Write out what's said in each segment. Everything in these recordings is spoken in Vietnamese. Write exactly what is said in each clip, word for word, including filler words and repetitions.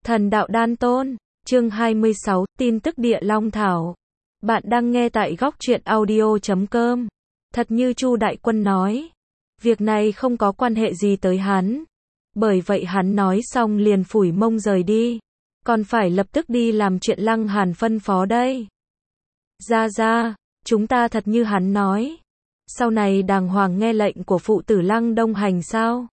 Thần đạo đan tôn, chương hai mươi sáu, tin tức địa long thảo. Bạn đang nghe tại góc truyện audio chấm com. Thật như Chu Đại Quân nói, việc này không có quan hệ gì tới hắn. Bởi vậy hắn nói xong liền phủi mông rời đi. Còn phải lập tức đi làm chuyện Lăng Hàn phân phó đây. Ra ra, chúng ta thật như hắn nói. Sau này đàng hoàng nghe lệnh của phụ tử Lăng Đông Hành sao?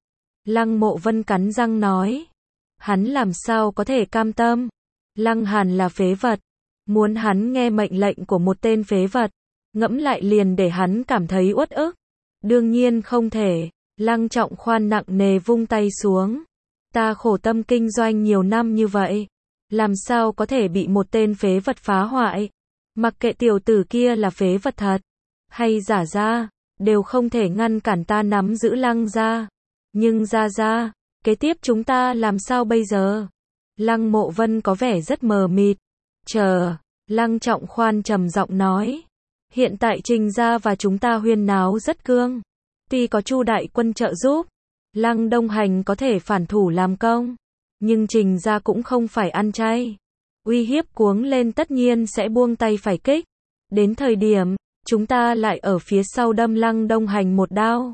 Lăng Mộ Vân cắn răng nói. Hắn làm sao có thể cam tâm? Lăng Hàn là phế vật. Muốn hắn nghe mệnh lệnh của một tên phế vật. Ngẫm lại liền để hắn cảm thấy uất ức. Đương nhiên không thể. Lăng Trọng Khoan nặng nề vung tay xuống. Ta khổ tâm kinh doanh nhiều năm như vậy. Làm sao có thể bị một tên phế vật phá hoại? Mặc kệ tiểu tử kia là phế vật thật hay giả ra, đều không thể ngăn cản ta nắm giữ Lăng gia. Nhưng ra ra, kế tiếp chúng ta làm sao bây giờ? Lăng Mộ Vân có vẻ rất mờ mịt. Chờ, Lăng Trọng Khoan trầm giọng nói. Hiện tại Trình gia và chúng ta huyên náo rất cương. Tuy có Chu Đại Quân trợ giúp, Lăng Đông Hành có thể phản thủ làm công. Nhưng Trình gia cũng không phải ăn chay. Uy hiếp cuống lên tất nhiên sẽ buông tay phải kích. Đến thời điểm, chúng ta lại ở phía sau đâm Lăng Đông Hành một đao.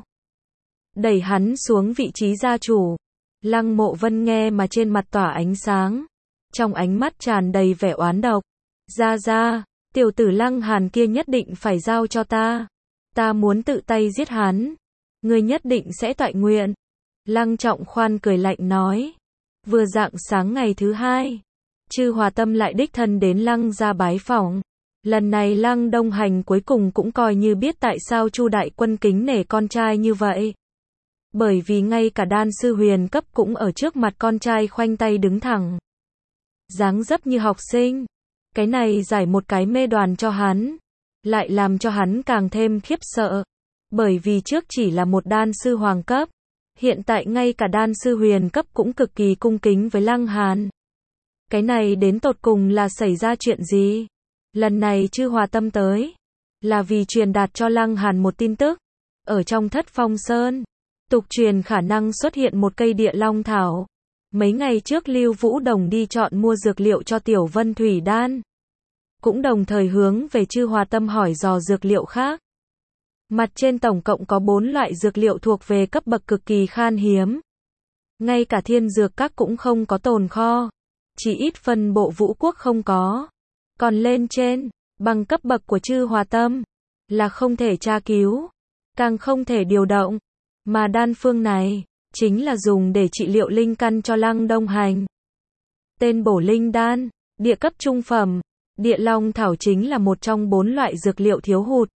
Đẩy hắn xuống vị trí gia chủ. Lăng Mộ Vân nghe mà trên mặt tỏa ánh sáng. Trong ánh mắt tràn đầy vẻ oán độc. Ra ra, tiểu tử Lăng Hàn kia nhất định phải giao cho ta. Ta muốn tự tay giết hắn. Ngươi nhất định sẽ toại nguyện. Lăng Trọng Khoan cười lạnh nói. Vừa rạng sáng ngày thứ hai, Chư Hòa Tâm lại đích thân đến Lăng gia bái phỏng. Lần này Lăng Đông Hành cuối cùng cũng coi như biết tại sao Chu Đại Quân kính nể con trai như vậy. Bởi vì ngay cả đan sư huyền cấp cũng ở trước mặt con trai khoanh tay đứng thẳng. Dáng dấp như học sinh. Cái này giải một cái mê đoàn cho hắn. Lại làm cho hắn càng thêm khiếp sợ. Bởi vì trước chỉ là một đan sư hoàng cấp. Hiện tại ngay cả đan sư huyền cấp cũng cực kỳ cung kính với Lăng Hàn. Cái này đến tột cùng là xảy ra chuyện gì? Lần này Chư Hòa Tâm tới. Là vì truyền đạt cho Lăng Hàn một tin tức. Ở trong Thất Phong Sơn. Tục truyền khả năng xuất hiện một cây địa long thảo. Mấy ngày trước Lưu Vũ Đồng đi chọn mua dược liệu cho Tiểu Vân Thủy Đan. Cũng đồng thời hướng về Chư Hòa Tâm hỏi dò dược liệu khác. Mặt trên tổng cộng có bốn loại dược liệu thuộc về cấp bậc cực kỳ khan hiếm. Ngay cả thiên dược các cũng không có tồn kho. Chỉ ít phân bộ Vũ Quốc không có. Còn lên trên, bằng cấp bậc của Chư Hòa Tâm, là không thể tra cứu. Càng không thể điều động. Mà đan phương này, chính là dùng để trị liệu linh căn cho Lăng Đông Hành. Tên bổ linh đan, địa cấp trung phẩm, địa long thảo chính là một trong bốn loại dược liệu thiếu hụt.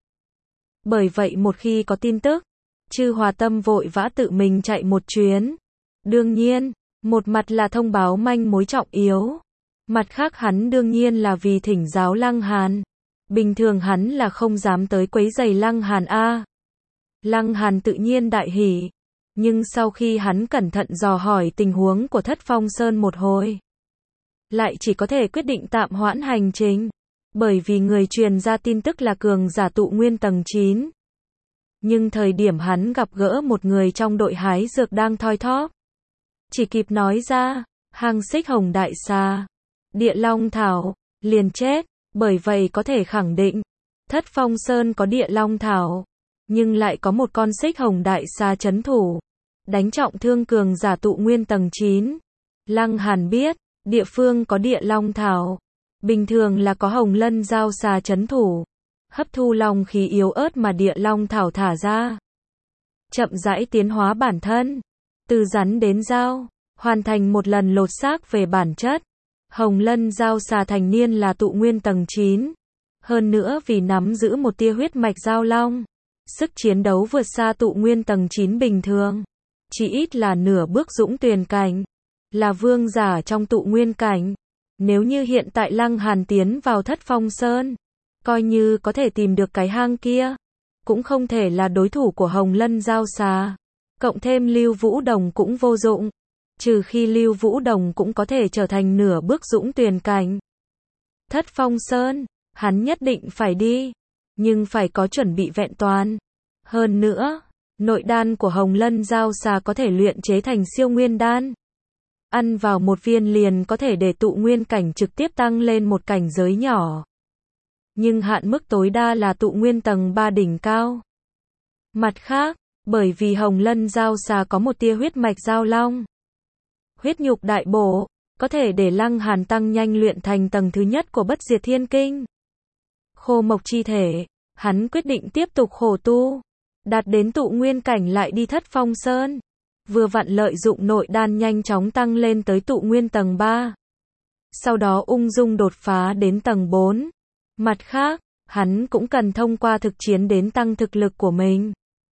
Bởi vậy một khi có tin tức, Chư Hòa Tâm vội vã tự mình chạy một chuyến. Đương nhiên, một mặt là thông báo manh mối trọng yếu. Mặt khác hắn đương nhiên là vì thỉnh giáo Lăng Hàn. Bình thường hắn là không dám tới quấy rầy Lăng Hàn a. Lăng Hàn tự nhiên đại hỉ. Nhưng sau khi hắn cẩn thận dò hỏi tình huống của Thất Phong Sơn một hồi, lại chỉ có thể quyết định tạm hoãn hành trình. Bởi vì người truyền ra tin tức là cường giả tụ nguyên tầng chín. Nhưng thời điểm hắn gặp gỡ một người trong đội hái dược đang thoi thóp. Chỉ kịp nói ra, hàng xích hồng đại xà, địa long thảo, liền chết. Bởi vậy có thể khẳng định, Thất Phong Sơn có địa long thảo. Nhưng lại có một con xích hồng đại xà trấn thủ. Đánh trọng thương cường giả tụ nguyên tầng chín. Lăng Hàn biết, địa phương có địa long thảo. Bình thường là có hồng lân giao xà trấn thủ. Hấp thu long khí yếu ớt mà địa long thảo thả ra. Chậm rãi tiến hóa bản thân. Từ rắn đến dao. Hoàn thành một lần lột xác về bản chất. Hồng lân giao xà thành niên là tụ nguyên tầng chín. Hơn nữa vì nắm giữ một tia huyết mạch giao long. Sức chiến đấu vượt xa tụ nguyên tầng chín bình thường. Chỉ ít là nửa bước dũng tuyền cảnh. Là vương giả trong tụ nguyên cảnh. Nếu như hiện tại Lăng Hàn tiến vào Thất Phong Sơn, coi như có thể tìm được cái hang kia, cũng không thể là đối thủ của Hồng Lân Giao Xà. Cộng thêm Lưu Vũ Đồng cũng vô dụng. Trừ khi Lưu Vũ Đồng cũng có thể trở thành nửa bước dũng tuyền cảnh. Thất Phong Sơn, hắn nhất định phải đi. Nhưng phải có chuẩn bị vẹn toàn. Hơn nữa, nội đan của Hồng Lân Giao Xà có thể luyện chế thành siêu nguyên đan. ăn vào một viên liền có thể để tụ nguyên cảnh trực tiếp tăng lên một cảnh giới nhỏ. Nhưng hạn mức tối đa là tụ nguyên tầng ba đỉnh cao. Mặt khác, bởi vì Hồng Lân Giao Xà có một tia huyết mạch giao long, huyết nhục đại bổ, có thể để Lăng Hàn tăng nhanh luyện thành tầng thứ nhất của Bất Diệt Thiên Kinh. Khô mộc chi thể, hắn quyết định tiếp tục khổ tu, đạt đến tụ nguyên cảnh lại đi Thất Phong Sơn, vừa vặn lợi dụng nội đan nhanh chóng tăng lên tới tụ nguyên tầng ba. Sau đó ung dung đột phá đến tầng bốn. Mặt khác, hắn cũng cần thông qua thực chiến đến tăng thực lực của mình.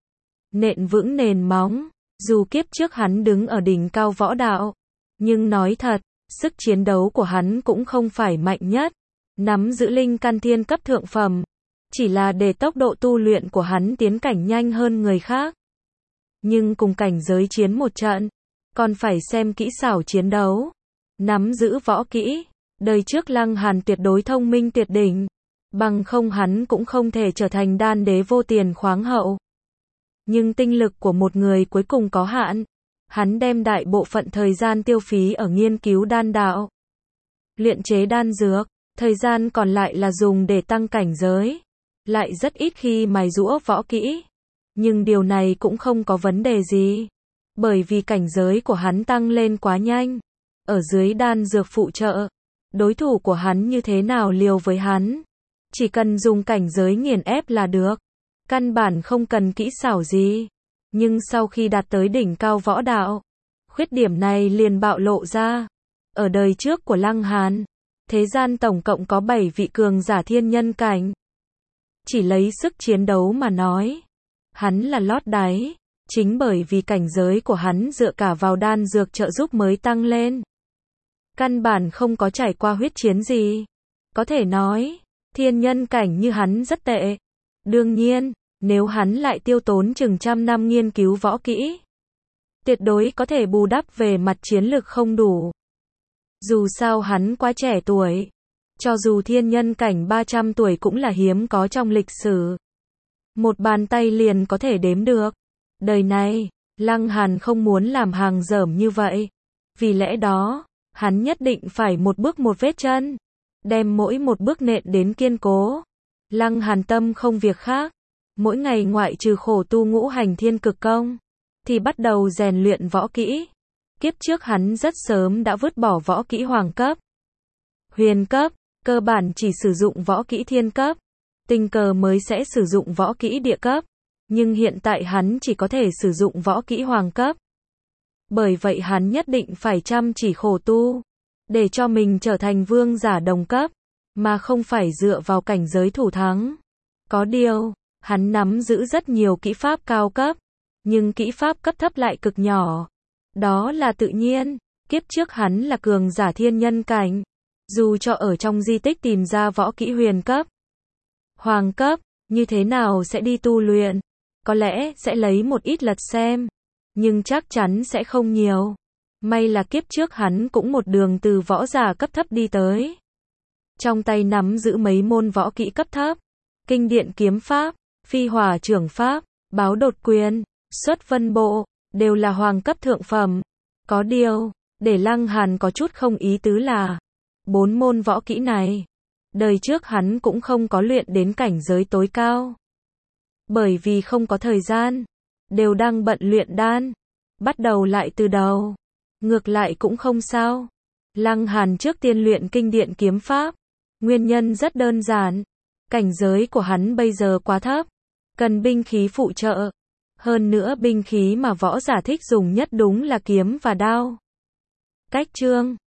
Nện vững nền móng, dù kiếp trước hắn đứng ở đỉnh cao võ đạo, nhưng nói thật, sức chiến đấu của hắn cũng không phải mạnh nhất, nắm giữ linh căn thiên cấp thượng phẩm, chỉ là để tốc độ tu luyện của hắn tiến cảnh nhanh hơn người khác. Nhưng cùng cảnh giới chiến một trận, còn phải xem kỹ xảo chiến đấu, nắm giữ võ kỹ. Đời trước Lăng Hàn tuyệt đối thông minh tuyệt đỉnh, bằng không hắn cũng không thể trở thành đan đế vô tiền khoáng hậu. Nhưng tinh lực của một người cuối cùng có hạn, hắn đem đại bộ phận thời gian tiêu phí ở nghiên cứu đan đạo, luyện chế đan dược, thời gian còn lại là dùng để tăng cảnh giới, lại rất ít khi mài giũa võ kỹ. Nhưng điều này cũng không có vấn đề gì, bởi vì cảnh giới của hắn tăng lên quá nhanh. Ở dưới đan dược phụ trợ, đối thủ của hắn như thế nào liều với hắn, chỉ cần dùng cảnh giới nghiền ép là được, căn bản không cần kỹ xảo gì. Nhưng sau khi đạt tới đỉnh cao võ đạo, khuyết điểm này liền bạo lộ ra. Ở đời trước của Lăng Hàn, thế gian tổng cộng có bảy vị cường giả thiên nhân cảnh. Chỉ lấy sức chiến đấu mà nói, hắn là lót đáy, chính bởi vì cảnh giới của hắn dựa cả vào đan dược trợ giúp mới tăng lên. Căn bản không có trải qua huyết chiến gì. Có thể nói, thiên nhân cảnh như hắn rất tệ. Đương nhiên, nếu hắn lại tiêu tốn chừng trăm năm nghiên cứu võ kỹ, tuyệt đối có thể bù đắp về mặt chiến lực không đủ. Dù sao hắn quá trẻ tuổi, cho dù thiên nhân cảnh ba trăm tuổi cũng là hiếm có trong lịch sử. Một bàn tay liền có thể đếm được. Đời này, Lăng Hàn không muốn làm hàng dởm như vậy. Vì lẽ đó, hắn nhất định phải một bước một vết chân, đem mỗi một bước nện đến kiên cố. Lăng Hàn tâm không việc khác, mỗi ngày ngoại trừ khổ tu ngũ hành thiên cực công, thì bắt đầu rèn luyện võ kỹ. Kiếp trước hắn rất sớm đã vứt bỏ võ kỹ hoàng cấp, huyền cấp, cơ bản chỉ sử dụng võ kỹ thiên cấp, tình cờ mới sẽ sử dụng võ kỹ địa cấp, nhưng hiện tại hắn chỉ có thể sử dụng võ kỹ hoàng cấp. Bởi vậy hắn nhất định phải chăm chỉ khổ tu, để cho mình trở thành vương giả đồng cấp, mà không phải dựa vào cảnh giới thủ thắng. Có điều, hắn nắm giữ rất nhiều kỹ pháp cao cấp, nhưng kỹ pháp cấp thấp lại cực nhỏ. Đó là tự nhiên, kiếp trước hắn là cường giả thiên nhân cảnh, dù cho ở trong di tích tìm ra võ kỹ huyền cấp, hoàng cấp, như thế nào sẽ đi tu luyện, có lẽ sẽ lấy một ít lật xem, nhưng chắc chắn sẽ không nhiều. May là kiếp trước hắn cũng một đường từ võ giả cấp thấp đi tới. Trong tay nắm giữ mấy môn võ kỹ cấp thấp, kinh điện kiếm pháp, phi hỏa trưởng pháp, báo đột quyền, xuất vân bộ, đều là hoàng cấp thượng phẩm. Có điều, để Lăng Hàn có chút không ý tứ là, bốn môn võ kỹ này, đời trước hắn cũng không có luyện đến cảnh giới tối cao. Bởi vì không có thời gian, đều đang bận luyện đan, bắt đầu lại từ đầu. Ngược lại cũng không sao. Lăng Hàn trước tiên luyện kinh điện kiếm pháp. Nguyên nhân rất đơn giản. Cảnh giới của hắn bây giờ quá thấp, cần binh khí phụ trợ. Hơn nữa binh khí mà võ giả thích dùng nhất đúng là kiếm và đao. Cách chương